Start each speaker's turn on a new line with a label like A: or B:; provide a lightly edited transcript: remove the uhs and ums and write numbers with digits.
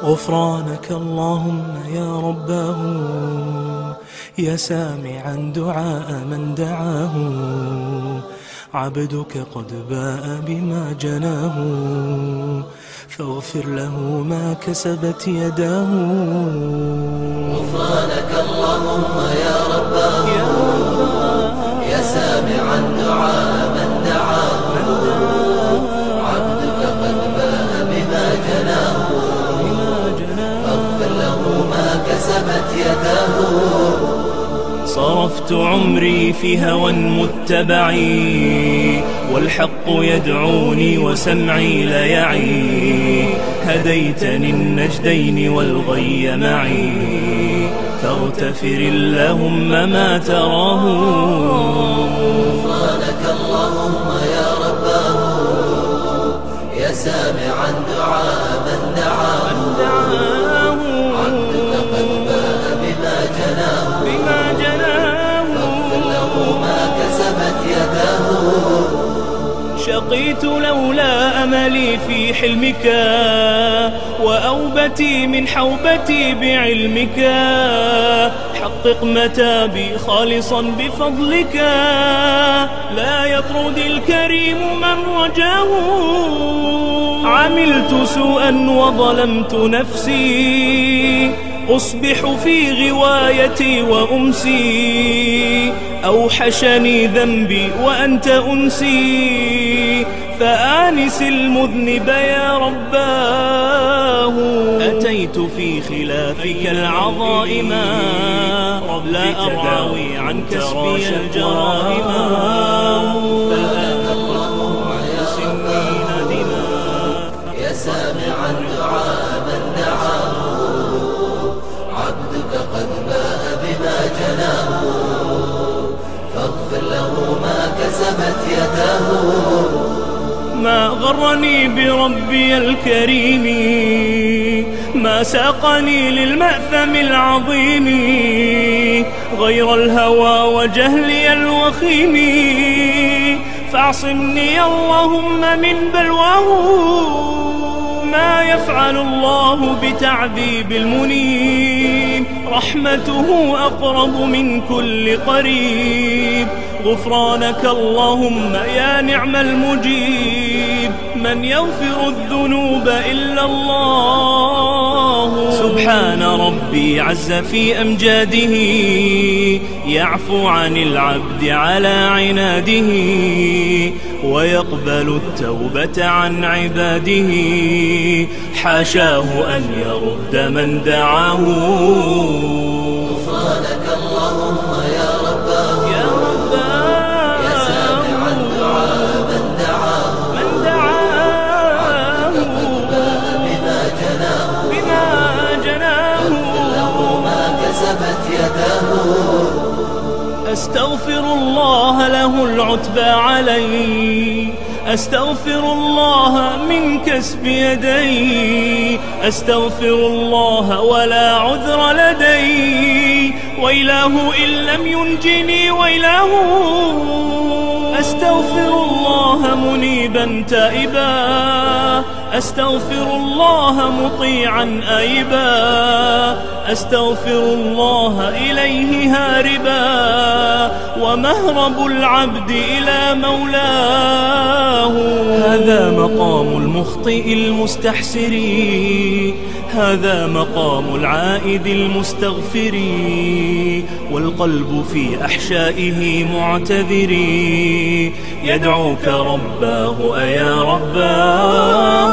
A: غفرانك اللهم يا رباه، يا سامعا دعاء من دعاه. عبدك قد باء بما جناه، فاغفر له ما كسبت يداه.
B: غفرانك اللهم يا رباه، يا سامعا دعاء من دعاه. عبدك قد باء بما جناه، فاغفر له ما كسبت يداه.
A: صرفت عمري في هوى متبعي، والحق يدعوني وسمعي لا يعي. هديتني النجدين والغي معي، فاغتفر اللهم ما تراه.
B: غفرانك اللهم يا رباه، يا سامعا دعاء من دعاه. عبدك قد باء بما جناه، فاغفر له ما كسبت يداه.
A: شقيت لولا أملي في حلمك، وأوبتي من حوبتي بعلمك. حقق متابي خالصا بفضلك، لا يطرد الكريم من رجاه. عملت سوءا وظلمت نفسي، أصبح في غوايتي وأمسي. أوحشني ذنبي وأنت أنسي، فآنس المذنب يا رباه. أتيت في خلافك العظائم، لا أرعوي عن كسبي الجرائم. فالآن اللهم يا سنين دماء،
B: يا سامعا دعاء من دعاه. عبدك قد باء بما جناه، فاغفر له ما كسبت يداه.
A: ما غرني بربي الكريم، ما ساقني للمأثم العظيم، غير الهوى وجهلي الوخيم. فاعصمني اللهم من بلواه، ما يفعل الله بتعذيب المنيب. رحمته أقرب من كل قريب. غفرانك اللهم يا نعم المجيب، من يغفر الذنوب إلا الله. سبحان ربي عز في أمجاده، يعفو عن العبد على عناده، ويقبل التوبة عن عباده. حاشاه أن يرد من دعاه.
B: غفرانك اللهم يا رباه، يا سامعا دعاء من دعاه. عبدك قد باء بما جناه، فاغفر له ما كسبت يداه.
A: أستغفر الله له العتبى علي، أستغفر الله من كسب يدي. أستغفر الله ولا عذر لدي، ويلاه إن لم ينجني ويلاه. أستغفر الله منيبا تائبا، أستغفر الله مطيعا آيبا. أستغفر الله إليه هاربا، ومهرب العبد إلى مولاه. هذا مقام المخطئ المستحسر، هذا مقام العائد المستغفر. والقلب في أحشائه معتذر، يدعوك رباه أيا رباه.